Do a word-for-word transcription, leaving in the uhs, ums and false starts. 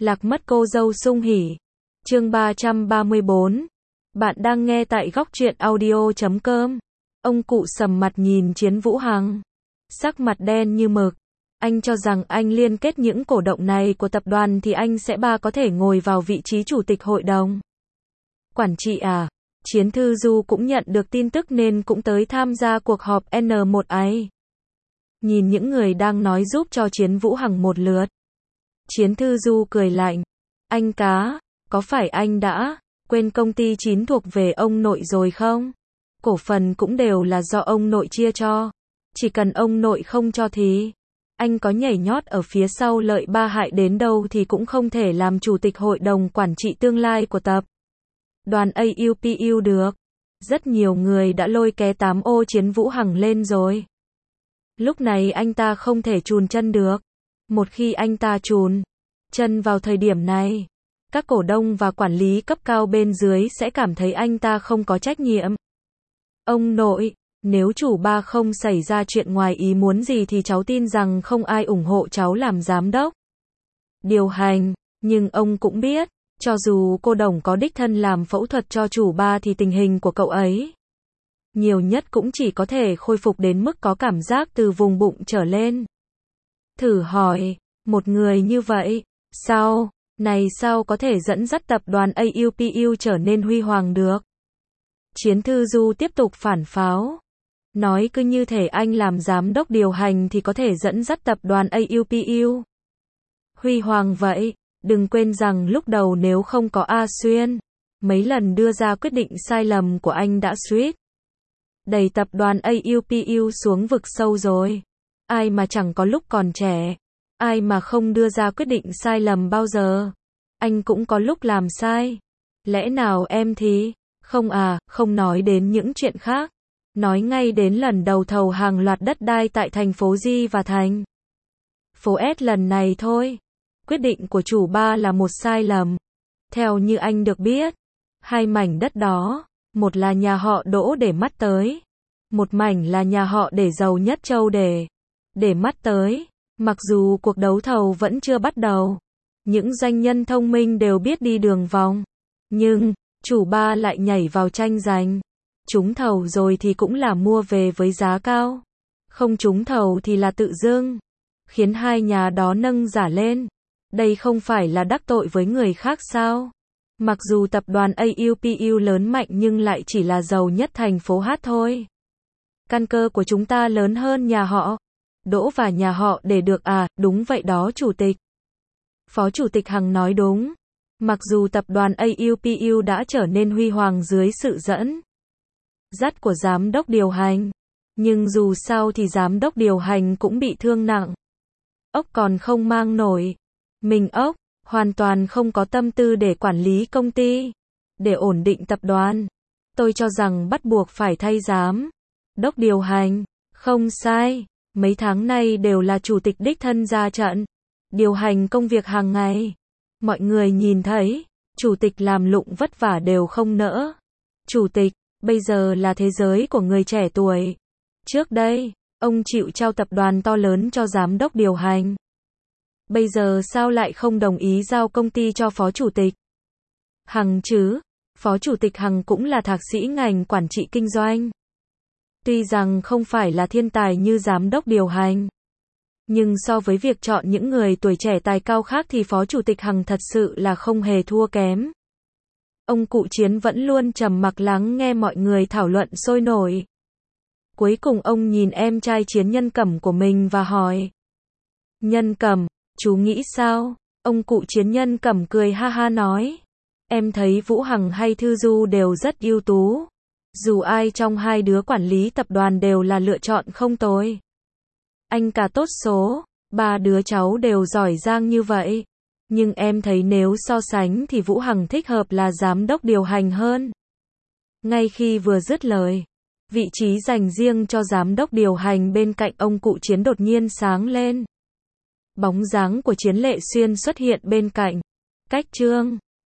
Lạc mất cô dâu sung hỉ. Chương ba trăm ba mươi bốn. Bạn đang nghe tại góc truyện audio chấm com. Ông cụ sầm mặt nhìn Chiến Vũ Hằng. Sắc mặt đen như mực. Anh cho rằng anh liên kết những cổ động này của tập đoàn thì anh sẽ ba có thể ngồi vào vị trí chủ tịch hội đồng quản trị à? Chiến Thư Du cũng nhận được tin tức nên cũng tới tham gia cuộc họp N một ấy. Nhìn những người đang nói giúp cho Chiến Vũ Hằng một lượt. Chiến Thư Du cười lạnh. Anh cá, có phải anh đã quên công ty chín thuộc về ông nội rồi không? Cổ phần cũng đều là do ông nội chia cho. Chỉ cần ông nội không cho thì anh có nhảy nhót ở phía sau lợi ba hại đến đâu thì cũng không thể làm chủ tịch hội đồng quản trị tương lai của tập đoàn a u pê u được. Rất nhiều người đã lôi ké tám ô Chiến Vũ Hằng lên rồi. Lúc này anh ta không thể chùn chân được. Một khi anh ta chùn chân vào thời điểm này, các cổ đông và quản lý cấp cao bên dưới sẽ cảm thấy anh ta không có trách nhiệm. Ông nội, nếu chủ ba không xảy ra chuyện ngoài ý muốn gì thì cháu tin rằng không ai ủng hộ cháu làm giám đốc điều hành, nhưng ông cũng biết, cho dù cô Đồng có đích thân làm phẫu thuật cho chủ ba thì tình hình của cậu ấy nhiều nhất cũng chỉ có thể khôi phục đến mức có cảm giác từ vùng bụng trở lên. Thử hỏi, một người như vậy, sao, này sao có thể dẫn dắt tập đoàn a u pê u trở nên huy hoàng được? Chiến Thư Du tiếp tục phản pháo. Nói cứ như thể anh làm giám đốc điều hành thì có thể dẫn dắt tập đoàn a u pê u huy hoàng vậy. Đừng quên rằng lúc đầu nếu không có A Xuyên, mấy lần đưa ra quyết định sai lầm của anh đã suýt đẩy tập đoàn a u pê u xuống vực sâu rồi. Ai mà chẳng có lúc còn trẻ, ai mà không đưa ra quyết định sai lầm bao giờ. Anh cũng có lúc làm sai. Lẽ nào em thì không à? Không nói đến những chuyện khác, nói ngay đến lần đầu thầu hàng loạt đất đai tại thành phố Di và thành phố S lần này thôi. Quyết định của chủ ba là một sai lầm. Theo như anh được biết, hai mảnh đất đó, một là nhà họ Đỗ để mắt tới, một mảnh là nhà họ để giàu nhất châu để để mắt tới. Mặc dù cuộc đấu thầu vẫn chưa bắt đầu, những doanh nhân thông minh đều biết đi đường vòng, nhưng chủ ba lại nhảy vào tranh giành. Trúng thầu rồi thì cũng là mua về với giá cao, không trúng thầu thì là tự dưng, khiến hai nhà đó nâng giá lên. Đây không phải là đắc tội với người khác sao? Mặc dù tập đoàn a u pê u lớn mạnh nhưng lại chỉ là giàu nhất thành phố H thôi. Căn cơ của chúng ta lớn hơn nhà họ Đỗ và nhà họ để được à? Đúng vậy đó chủ tịch. Phó chủ tịch Hằng nói đúng. Mặc dù tập đoàn a u pê u đã trở nên huy hoàng dưới sự dẫn dắt của giám đốc điều hành, nhưng dù sao thì giám đốc điều hành cũng bị thương nặng. Ốc còn không mang nổi mình ốc, hoàn toàn không có tâm tư để quản lý công ty, để ổn định tập đoàn. Tôi cho rằng bắt buộc phải thay giám đốc điều hành. Không sai, mấy tháng nay đều là chủ tịch đích thân ra trận, điều hành công việc hàng ngày. Mọi người nhìn thấy, chủ tịch làm lụng vất vả đều không nỡ. Chủ tịch, bây giờ là thế giới của người trẻ tuổi. Trước đây, ông chịu trao tập đoàn to lớn cho giám đốc điều hành. Bây giờ sao lại không đồng ý giao công ty cho phó chủ tịch Hằng chứ? Phó chủ tịch Hằng cũng là thạc sĩ ngành quản trị kinh doanh. Tuy rằng không phải là thiên tài như giám đốc điều hành, nhưng so với việc chọn những người tuổi trẻ tài cao khác thì phó chủ tịch Hằng thật sự là không hề thua kém. Ông cụ Chiến vẫn luôn trầm mặc lắng nghe mọi người thảo luận sôi nổi. Cuối cùng ông nhìn em trai Chiến Nhân Cẩm của mình và hỏi. Nhân Cẩm, chú nghĩ sao? Ông cụ Chiến Nhân Cẩm cười ha ha nói. Em thấy Vũ Hằng hay Thư Du đều rất ưu tú. Dù ai trong hai đứa quản lý tập đoàn đều là lựa chọn không tồi. Anh cả tốt số, ba đứa cháu đều giỏi giang như vậy. Nhưng em thấy nếu so sánh thì Vũ Hằng thích hợp là giám đốc điều hành hơn. Ngay khi vừa dứt lời, vị trí dành riêng cho giám đốc điều hành bên cạnh ông cụ Chiến đột nhiên sáng lên. Bóng dáng của Chiến Lệ Xuyên xuất hiện bên cạnh. Cách Trương